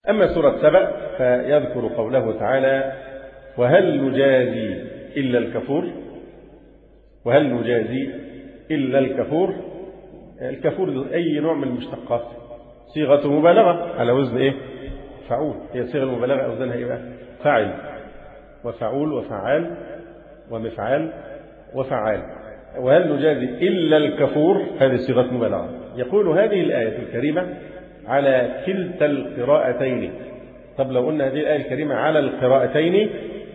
أما سورة سبأ فيذكر قوله تعالى: وهل نجازي إلا الكفور. وهل نجازي إلا الكفور. الكفور أي نوع من المشتقات، صيغة مبالغة على وزن إيه؟ فعول. هي صيغة المبالغة أوزانها إيه بقى؟ فاعل وفعول وفعال ومفعال وفعال. وهل نجازي إلا الكفور، هذه صيغة مبالغة. يقول هذه الآية الكريمة على كلتا القراءتين. طب لو قلنا هذه الآية الكريمة على القراءتين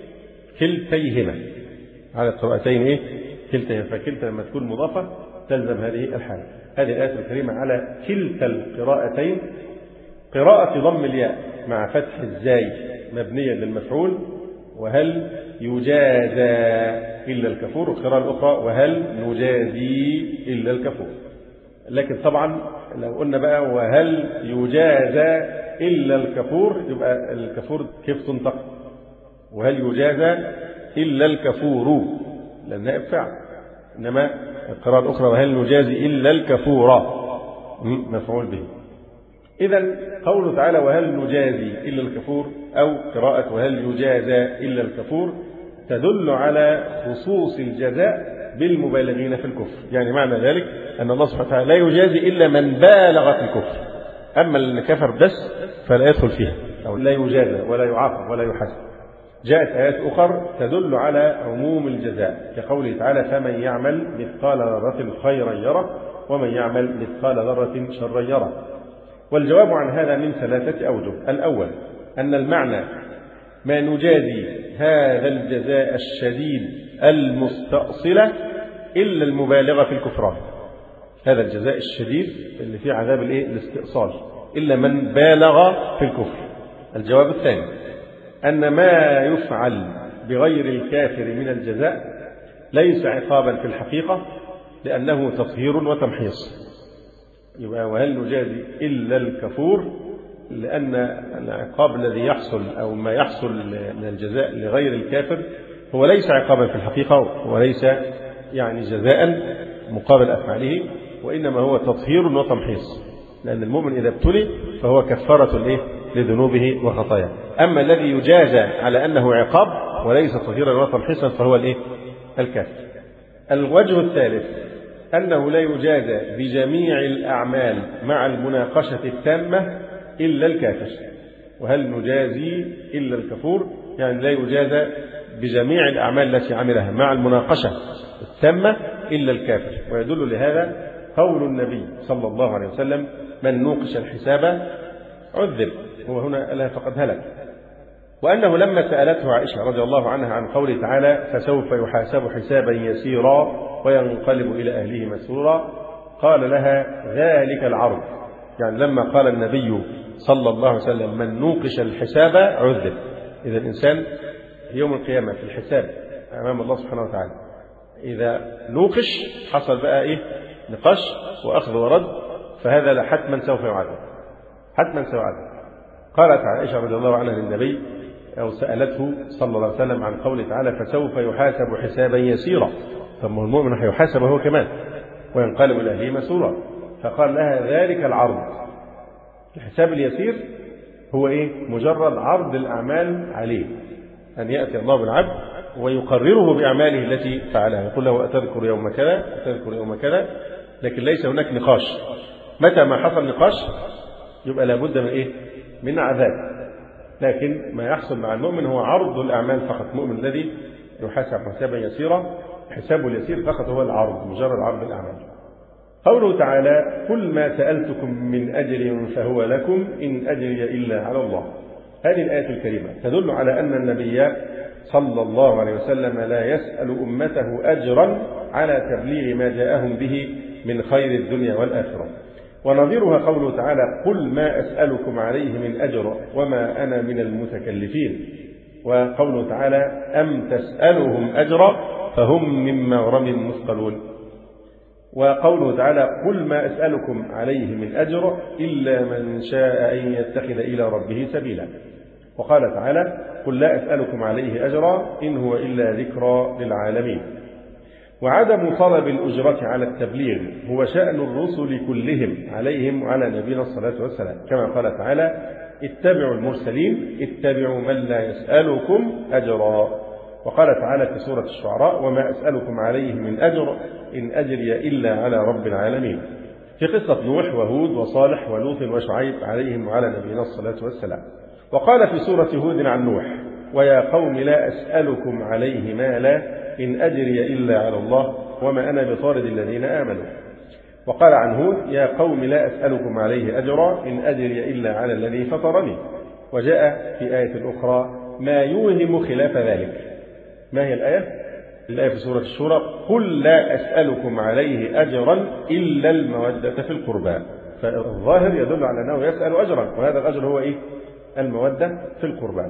كلتيهما، على القراءتين إيه؟ كلتيهما. فكلتا لما تكون مضافة تلزم هذه الحالة. هذه الآية الكريمة على كلتا القراءتين. قراءة ضم الياء مع فتح الزاي مبنيا للمفعول، وهل يجازى إلا الكفور. القراءة الأخرى وهل نجازي إلا الكفور. لكن طبعا لو قلنا بقى وهل يجازى إلا الكفور، يبقى الكفور كيف تنطق؟ وهل يجازى إلا الكفور، لأنها فعل. إنما القراءة الأخرى وهل نجازي إلا الكفور مفعول به. إذن قوله تعالى وهل نجازي إلا الكفور، أو قراءة وهل يجازى إلا الكفور، تدل على خصوص الجزاء بالمبالغين في الكفر. يعني معنى ذلك أن الله سبحانه وتعالى لا يجازي إلا من بالغ في الكفر، أما اللي كفر بس فلا يدخل فيها، أو لا يجازى ولا يعاقب ولا يحاسب. جاءت آيات أخرى تدل على عموم الجزاء، كقوله تعالى فمن يعمل مثقال ذرة خيرا يره ومن يعمل مثقال ذرة شرا يره. والجواب عن هذا من ثلاثة أوجه. الأول أن المعنى ما نجازي هذا الجزاء الشديد المستأصلة إلا المبالغة في الكفران. هذا الجزاء الشديد اللي فيه عذاب الاستئصال إلا من بالغ في الكفر. الجواب الثاني أن ما يفعل بغير الكافر من الجزاء ليس عقابا في الحقيقة، لأنه تطهير وتمحيص. يبقى وهل نجازي إلا الكفور، لأن العقاب الذي يحصل أو ما يحصل من الجزاء لغير الكافر هو ليس عقابا في الحقيقة، وليس يعني جزاء مقابل أفعاله، وإنما هو تطهير وتمحيص. لأن المؤمن إذا ابتلي فهو كفارة لذنوبه وخطاياه. أما الذي يجازى على أنه عقاب وليس تطهيرا وتمحيصا فهو الكافر. الوجه الثالث أنه لا يجازى بجميع الأعمال مع المناقشة التامة إلا الكافر. وهل نجازي إلا الكفور، يعني لا يجازى بجميع الأعمال التي عملها مع المناقشة التامة إلا الكافر. ويدل لهذا قول النبي صلى الله عليه وسلم من نوقش الحساب عذب، هو هنا قالها فقد هلك. وأنه لما سألته عائشة رضي الله عنها عن قوله تعالى فسوف يحاسب حسابا يسيرا وينقلب إلى أهله مسرورا، قال لها ذلك العرض. يعني لما قال النبي صلى الله عليه وسلم من نوقش الحساب عذب، إذا الإنسان يوم القيامة في الحساب أمام الله سبحانه وتعالى إذا نوقش حصل بقى نقاش وأخذ ورد، فهذا حتما سوف يعذب، حتما سوف يعذب. قالت عائشة رضي الله عنها للنبي أو سألته صلى الله عليه وسلم عن قوله تعالى فسوف يحاسب حسابا يسيرا، ثم المؤمن هيحاسب هو كمان وينقلب إلى أهله مسرورا. فقال لها ذلك العرض. الحساب اليسير هو مجرد عرض الأعمال عليه، أن يأتي الله بالعبد ويقرره بأعماله التي فعلها، يقول له أتذكر يوم كذا أتذكر يوم كذا، لكن ليس هناك نقاش. متى ما حصل نقاش يبقى لابد من عذاب. لكن ما يحصل مع المؤمن هو عرض الأعمال فقط. المؤمن الذي يحاسب حسابا يسيرا حسابه اليسير فقط هو العرض، مجرد عرض الأعمال. قوله تعالى قل ما سألتكم من أجر فهو لكم إن أجري إلا على الله. هذه الآية الكريمة تدل على أن النبي صلى الله عليه وسلم لا يسأل أمته أجرا على تبليغ ما جاءهم به من خير الدنيا والآخرة. ونظيرها قوله تعالى قل ما أسألكم عليه من أجر وما أنا من المتكلفين. وقوله تعالى أم تسألهم أجرا فهم من مغرم مثقلون. وقوله تعالى قل ما أسألكم عليه من أجر إلا من شاء أن يتخذ إلى ربه سبيلا. وقال تعالى قل لا أسألكم عليه أجرا إن هو إلا ذكرى للعالمين. وعدم طلب الأجرة على التبليغ هو شأن الرسل كلهم عليهم وعلى نبينا الصلاة والسلام، كما قال تعالى اتبعوا المرسلين، اتبعوا من لا يسألكم أجرا. وقال تعالى في سورة الشعراء: وما أسألكم عليه من أجر إن أجري إلا على رب العالمين. في قصة نوح وهود وصالح ولوط وشعيب عليهم وعلى نبينا الصلاة والسلام. وقال في سورة هود عن نوح: ويا قوم لا أسألكم عليه مالا إن أجري إلا على الله وما أنا بطارد الذين آمنوا. وقال عن هود: يا قوم لا أسألكم عليه أجرا إن أجري إلا على الذي فطرني. وجاء في آية أخرى ما يوهم خلاف ذلك. ما هي الآية؟ الآية في سورة الشورى: قل لا أسألكم عليه أجرا إلا المودة في القربى. فالظاهر يدل على أنه يسأل أجرا، وهذا الأجر هو إيه؟ المودة في القربى.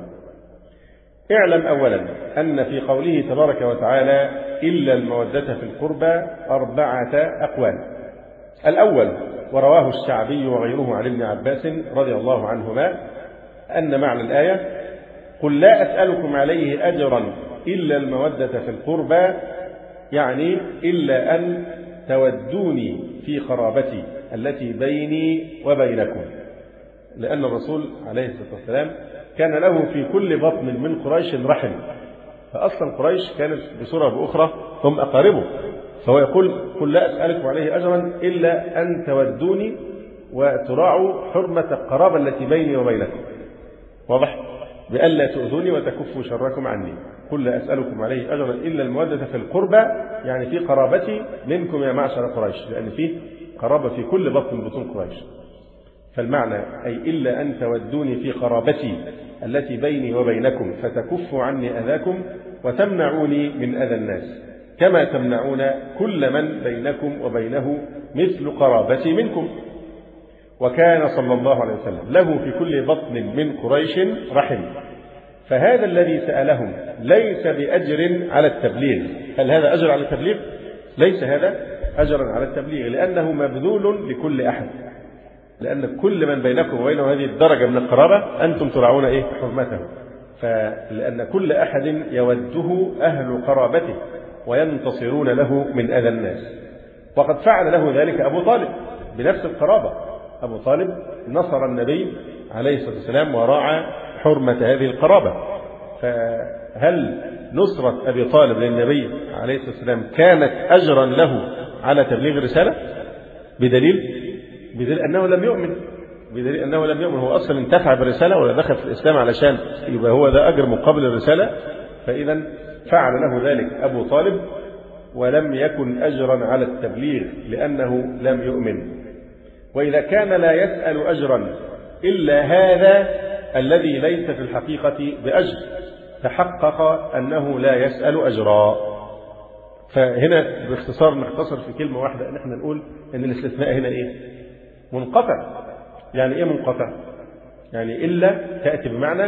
اعلم أولا أن في قوله تبارك وتعالى إلا المودة في القربى 4 أقوال. الأول: ورواه الشعبي وغيره عن ابن عباس رضي الله عنهما أن معنى الآية: قل لا أسألكم عليه أجرا إلا المودة في القربى، يعني إلا أن تودوني في قرابتي التي بيني وبينكم. لأن الرسول عليه الصلاة والسلام كان له في كل بطن من قريش رحم، فأصلا قريش كانت بصورة بأخرى هم أقاربه، فهو يقول: قل لا أسألكم عليه أجرا إلا أن تودوني وتراعوا حرمة القرابة التي بيني وبينكم. واضح؟ بألا تؤذوني وتكفوا شركم عني. قل لا أسألكم عليه أجرا إلا المودة في القربى، يعني في قرابتي منكم يا معشر قريش، لأن فيه قرابة في كل بطن من بطون قريش. فالمعنى أي إلا أن تودوني في قرابتي التي بيني وبينكم فتكفوا عني أذاكم وتمنعوني من أذى الناس، كما تمنعون كل من بينكم وبينه مثل قرابتي منكم. وكان صلى الله عليه وسلم له في كل بطن من قريش رحم، فهذا الذي سألهم ليس بأجر على التبليغ. هل هذا أجر على التبليغ؟ ليس هذا أجرا على التبليغ، لأنه مبذول لكل أحد، لأن كل من بينكم وبينه هذه الدرجة من القرابة أنتم تراعون إيه؟ حرمته. فلأن كل أحد يوده أهل قرابته وينتصرون له من أذى الناس. وقد فعل له ذلك أبو طالب بنفس القرابة. أبو طالب نصر النبي عليه الصلاة والسلام وراعى حرمة هذه القرابة. فهل نصرة أبي طالب للنبي عليه الصلاة والسلام كانت أجرا له على تبليغ الرسالة؟ بدليل أنه لم يؤمن. بدليل أنه لم يؤمن، هو أصلا انتفع بالرسالة ولا دخل في الإسلام علشان يبقى هو ده أجر مقابل الرسالة. فإذا فعل له ذلك أبو طالب ولم يكن أجرا على التبليغ لأنه لم يؤمن. وإذا كان لا يسأل أجرا إلا هذا الذي ليس في الحقيقة بأجر، تحقق أنه لا يسأل أجرا. فهنا باختصار نختصر في كلمة واحدة أن احنا نقول أن الاستثناء هنا إيه؟ منقطع. يعني إيه منقطع؟ يعني إلا تأتي بمعنى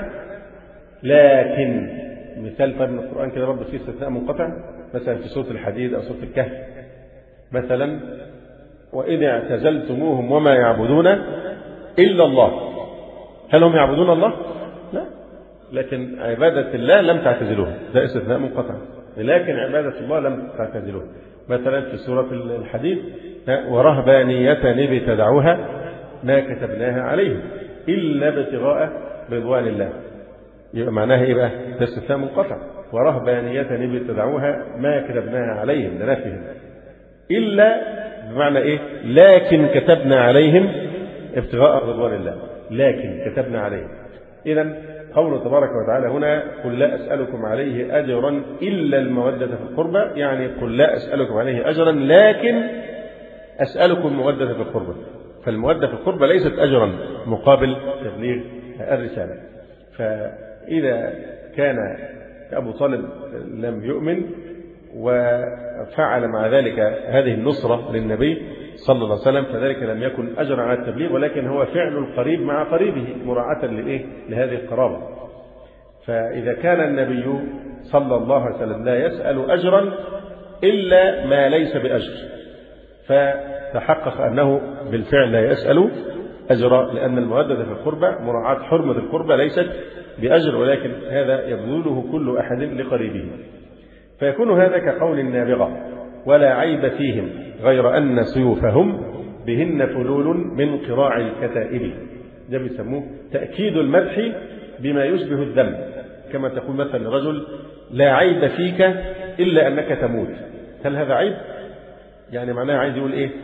لكن. مثال طيب من القرآن كده برضه فيه استثناء منقطع، مثلا في سورة الحديد أو سورة الكهف مثلا: وإذ اعتزلتموهم وما يعبدون إلا الله. هل هم يعبدون الله؟ لا، لكن عبادة الله لم تعتزلوها، ده استثناء منقطع. لكن عبادة الله لم تعتزلوها. مثلا في سورة الحديد: ورهبانية ابتدعوها ما كتبناها عليهم إلا ابتغاء رضوان الله. يبقى معناها إيه بقى؟ ده استثناء منقطع. ورهبانية ابتدعوها ما كتبناها عليهم، لنفهم. إلا بمعنى إيه؟ لكن كتبنا عليهم ابتغاء رضوان الله، لكن كتبنا عليهم. إذن قوله تبارك وتعالى هنا: قل لا أسألكم عليه أجرا إلا المودة في القربى، يعني قل لا أسألكم عليه أجرا لكن أسألكم المودة في القربى. فالمودة في القربى ليست أجرا مقابل تبليغ الرسالة. فإذا كان أبو طالب لم يؤمن وفعل مع ذلك هذه النصرة للنبي صلى الله عليه وسلم، فذلك لم يكن أجرا على التبليغ، ولكن هو فعل القريب مع قريبه مراعاة لهذه القرابة. فإذا كان النبي صلى الله عليه وسلم لا يسأل أجرا إلا ما ليس بأجر، فتحقق أنه بالفعل لا يسأل أجرا، لأن المودة في القربى مراعاة حرمة القربى ليست بأجر، ولكن هذا يبذله كل أحد لقريبه. فيكون هذا كقول النابغة: ولا عيب فيهم غير أن سيوفهم بهن فلول من قراع الكتائب. ده بيسموه تأكيد المدح بما يشبه الذم، كما تقول مثلا لرجل لا عيب فيك إلا أنك تموت. هل هذا عيب؟ يعني معناه عايز يقول إيه؟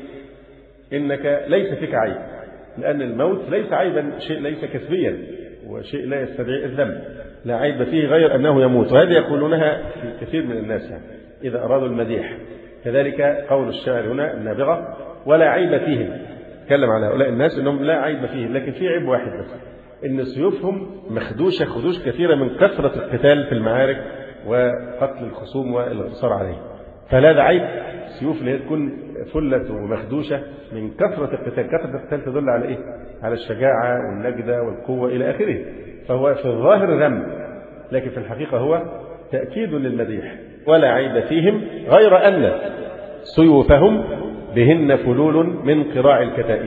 إنك ليس فيك عيب، لأن الموت ليس عيبا، شيء ليس كسبيا وشيء لا يستدعي الذم، لا عيب فيه غير أنه يموت. وهذه يقولونها في كثير من الناس يعني إذا أرادوا المديح. كذلك قول الشاعر هنا النابغة ولا عيب فيهم، تكلم على هؤلاء الناس أنهم لا عيب فيهم، لكن في عيب واحد بس، إن سيوفهم مخدوشة خدوش كثيرة من كثرة القتال في المعارك وقتل الخصوم والانتصار عليه. فلا ده عيب، السيوف اللي هي تكون فلت ومخدوشة من كثرة القتال. كثرة القتال تدل على إيه؟ على الشجاعة والنجدة والقوة إلى آخره. فهو في الظاهر ذم، لكن في الحقيقة هو تأكيد للمديح. ولا عيب فيهم غير أن سيوفهم بهن فلول من قراع الكتائب.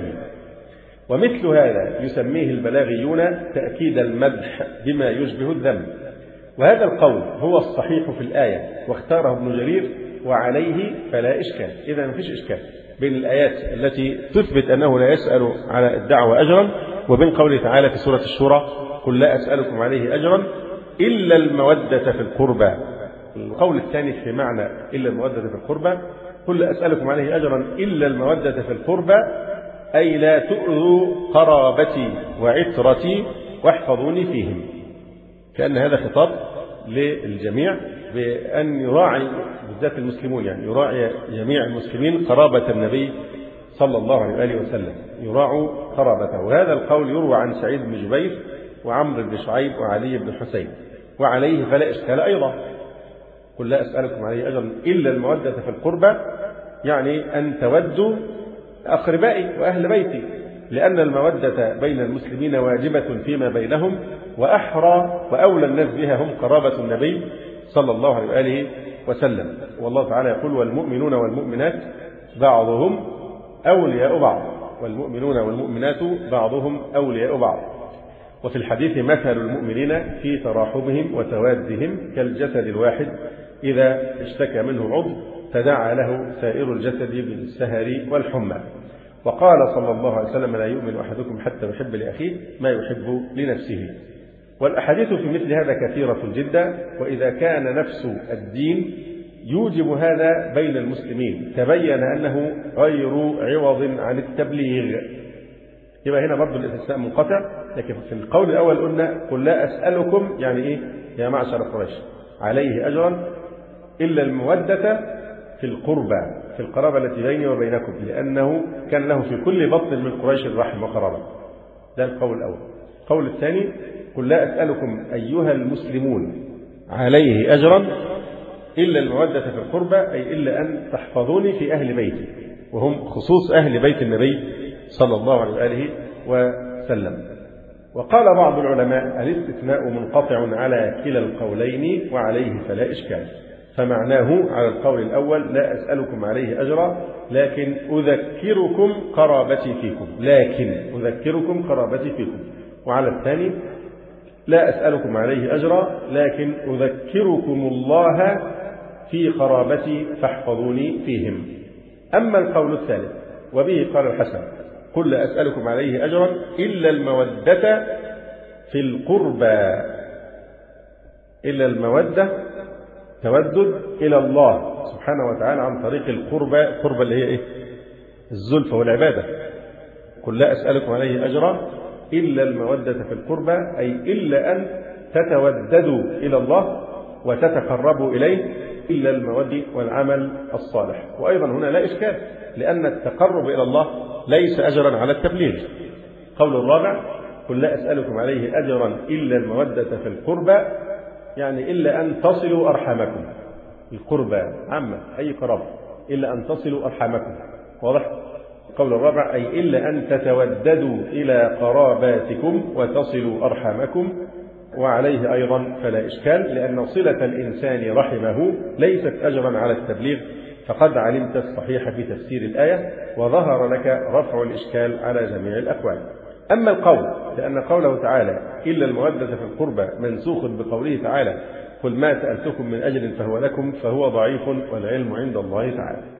ومثل هذا يسميه البلاغيون تأكيد المدح بما يشبه الذم. وهذا القول هو الصحيح في الآية، واختاره ابن جرير وعليه فلا إشكال. إذا ما فيش إشكال بين الآيات التي تثبت أنه لا يسأل على الدعوة أجرا، وبين قوله تعالى في سورة الشورى قل لا أسألكم عليه أجرا إلا المودة في القربى. القول الثاني في معنى إلا المودة في القربى، قل لا أسألكم عليه أجرا إلا المودة في القربى، أي لا تؤذوا قرابتي وعترتي واحفظوني فيهم. كأن هذا خطاب للجميع بأن يراعي بالذات المسلمون، يعني يراعي جميع المسلمين قرابة النبي صلى الله عليه وآله وسلم، يراعوا قرابته. وهذا القول يروى عن سعيد بن جبير وعمرو بن شعيب وعلي بن حسين. وعليه فلا إشكال أيضا، قل لا أسألكم عليه أجرا إلا المودة في القربى، يعني أن تودوا أقربائي وأهل بيتي، لأن المودة بين المسلمين واجبة فيما بينهم، وأحرى وأولى الناس بها هم قرابة النبي صلى الله عليه وآله وسلم. والله تعالى يقول والمؤمنون والمؤمنات بعضهم أولياء بعض، والمؤمنون والمؤمنات بعضهم أولياء بعض. وفي الحديث مثل المؤمنين في تراحمهم وتوادهم كالجسد الواحد إذا اشتكى منه عضو تداعى له سائر الجسد بالسهر والحمى. وقال صلى الله عليه وسلم لا يؤمن أحدكم حتى يحب لأخيه ما يحب لنفسه. والأحاديث في مثل هذا كثيرة جدا، وإذا كان نفس الدين يوجب هذا بين المسلمين تبين أنه غير عوض عن التبليغ. يبقى هنا برضو الاستثناء منقطع، لكن في القول الأول قلنا قل لا أسألكم يعني إيه يا معشر قريش عليه أجرا إلا المودة في القربى، في القرابة التي بيني وبينكم، لأنه كان له في كل بطن من قريش الرحم وقرابة. ده القول الأول. القول الثاني قل لا أسألكم أيها المسلمون عليه أجرا إلا المودة في القربى، أي إلا أن تحفظوني في أهل بيتي، وهم خصوص أهل بيت النبي صلى الله عليه وآله وسلم. وقال بعض العلماء الاستثناء منقطع على كلا القولين وعليه فلا إشكال، فمعناه على القول الأول لا أسألكم عليه أجرا لكن أذكركم قرابتي فيكم، لكن أذكركم قرابتي فيكم. وعلى الثاني لا أسألكم عليه أجرا لكن أذكركم الله في قرابتي فاحفظوني فيهم. أما القول الثالث وبه قال الحسن قل لا أسألكم عليه أجرا إلا المودة في القربى، إلا المودة تودد إلى الله سبحانه وتعالى عن طريق القربى. القربى اللي هي إيه؟ الزلفة والعبادة. قل لا أسألكم عليه أجرا إلا المودة في القربى، أي إلا أن تتوددوا إلى الله وتتقربوا إليه، إلا المودة والعمل الصالح. وأيضا هنا لا إشكال، لأن التقرب إلى الله ليس أجرا على التبليغ. قول الرابع قل لا أسألكم عليه أجرا إلا المودة في القربى، يعني إلا أن تصلوا أرحامكم. القربى عامة أي قرابة، إلا أن تصلوا أرحامكم. واضح؟ القول الرابع أي إلا أن تتوددوا إلى قراباتكم وتصلوا أرحامكم. وعليه أيضا فلا إشكال، لأن صلة الإنسان رحمه ليست أجرا على التبليغ، فقد علمت الصحيح في تفسير الآية وظهر لك رفع الإشكال على جميع الأقوال. أما القول لأن قوله تعالى إلا المودة في القربى منسوخ بقوله تعالى قل ما سألتكم من أجر فهو لكم، فهو ضعيف والعلم عند الله تعالى.